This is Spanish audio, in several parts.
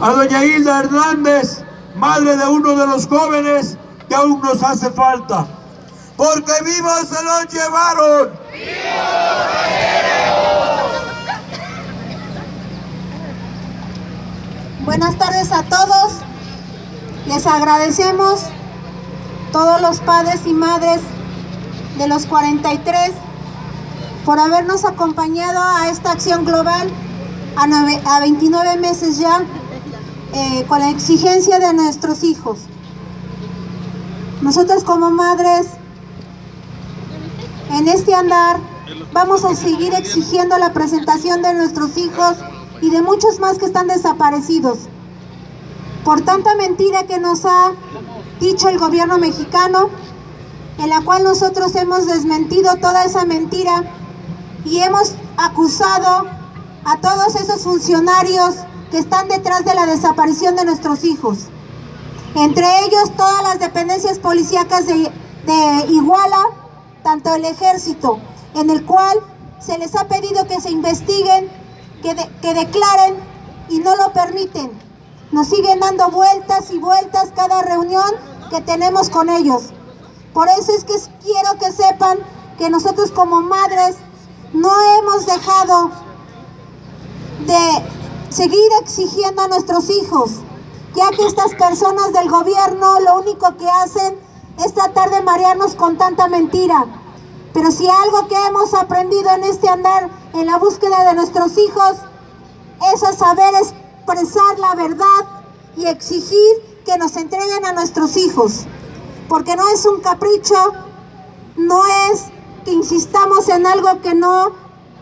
a doña Hilda Hernández, madre de uno de los jóvenes que aún nos hace falta. Porque vivos se los llevaron. Buenas tardes a todos. Les agradecemos todos los padres y madres de los 43 por habernos acompañado a esta acción global a 29 meses ya, con la exigencia de nuestros hijos. Nosotros como madres, en este andar, vamos a seguir exigiendo la presentación de nuestros hijos y de muchos más que están desaparecidos. Por tanta mentira que nos ha dicho el gobierno mexicano, en la cual nosotros hemos desmentido toda esa mentira y hemos acusado a todos esos funcionarios que están detrás de la desaparición de nuestros hijos. Entre ellos todas las dependencias policíacas de Iguala, tanto el ejército, en el cual se les ha pedido que se investiguen, que declaren y no lo permiten. Nos siguen dando vueltas y vueltas cada reunión que tenemos con ellos. Por eso es que quiero que sepan que nosotros como madres no hemos dejado de seguir exigiendo a nuestros hijos, ya que estas personas del gobierno lo único que hacen es tratar de marearnos con tanta mentira. Pero si algo que hemos aprendido en este andar en la búsqueda de nuestros hijos es a saber expresar la verdad y exigir que nos entreguen a nuestros hijos, porque no es un capricho, no es que insistamos en algo que no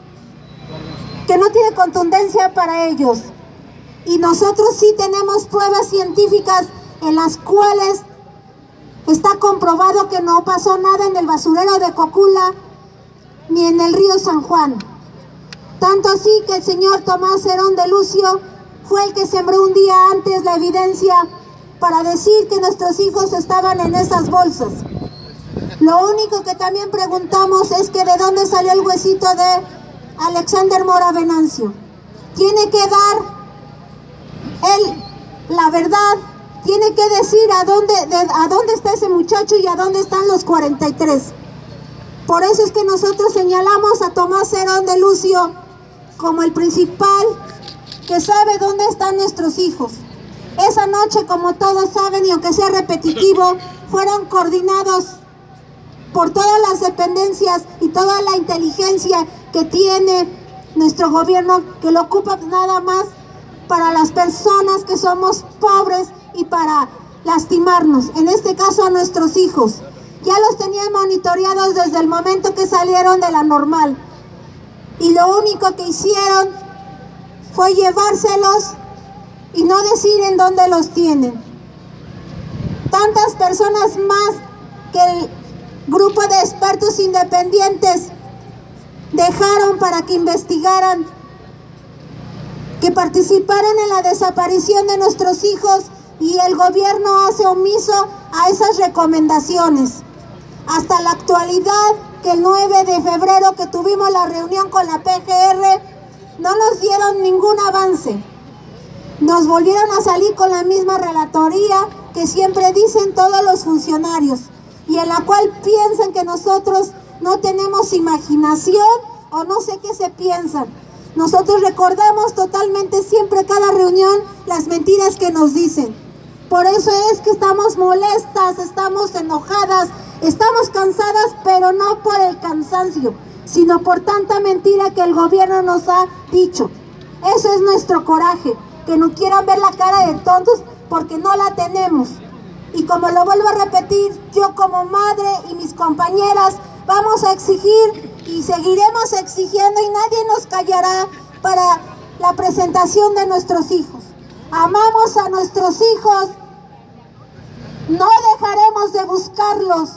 tiene contundencia para ellos. Y nosotros sí tenemos pruebas científicas en las cuales está comprobado que no pasó nada en el basurero de Cocula ni en el río San Juan. Tanto así que el señor Tomás Herón de Lucio fue el que sembró un día antes la evidencia para decir que nuestros hijos estaban en esas bolsas. Lo único que también preguntamos es que de dónde salió el huesito de Alexander Mora Venancio. Tiene que dar él la verdad, tiene que decir a dónde está ese muchacho y a dónde están los 43. Por eso es que nosotros señalamos a Tomás Herón de Lucio como el principal que sabe dónde están nuestros hijos. Esa noche, como todos saben, y aunque sea repetitivo, fueron coordinados por todas las dependencias y toda la inteligencia que tiene nuestro gobierno, que lo ocupa nada más para las personas que somos pobres y para lastimarnos, en este caso a nuestros hijos. Ya los tenían monitoreados desde el momento que salieron de la normal, y lo único que hicieron fue llevárselos y no decir en dónde los tienen. Tantas personas más que el grupo de expertos independientes dejaron para que investigaran, que participaran en la desaparición de nuestros hijos, y el gobierno hace omiso a esas recomendaciones. Hasta la actualidad, que el 9 de febrero que tuvimos la reunión con la PGR, no nos dieron ningún avance. Nos volvieron a salir con la misma relatoría que siempre dicen todos los funcionarios, y en la cual piensan que nosotros no tenemos imaginación o no sé qué se piensan. Nosotros recordamos totalmente siempre cada reunión las mentiras que nos dicen. Por eso es que estamos molestas, estamos enojadas, estamos cansadas, pero no por el cansancio, sino por tanta mentira que el gobierno nos ha dicho. Ese es nuestro coraje, que no quieran ver la cara de tontos porque no la tenemos. Y como lo vuelvo a repetir, yo como madre y mis compañeras vamos a exigir y seguiremos exigiendo, y nadie nos callará para la presentación de nuestros hijos. Amamos a nuestros hijos, no dejaremos de buscarlos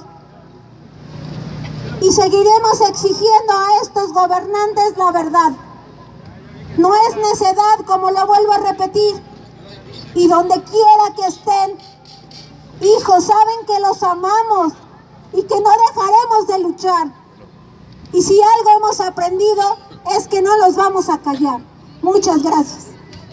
y seguiremos exigiendo a estos gobernantes la verdad. No es necedad, como lo vuelvo a repetir, y donde quiera que estén, hijos, saben que los amamos y que no dejaremos de luchar. Y si algo hemos aprendido es que no los vamos a callar. Muchas gracias.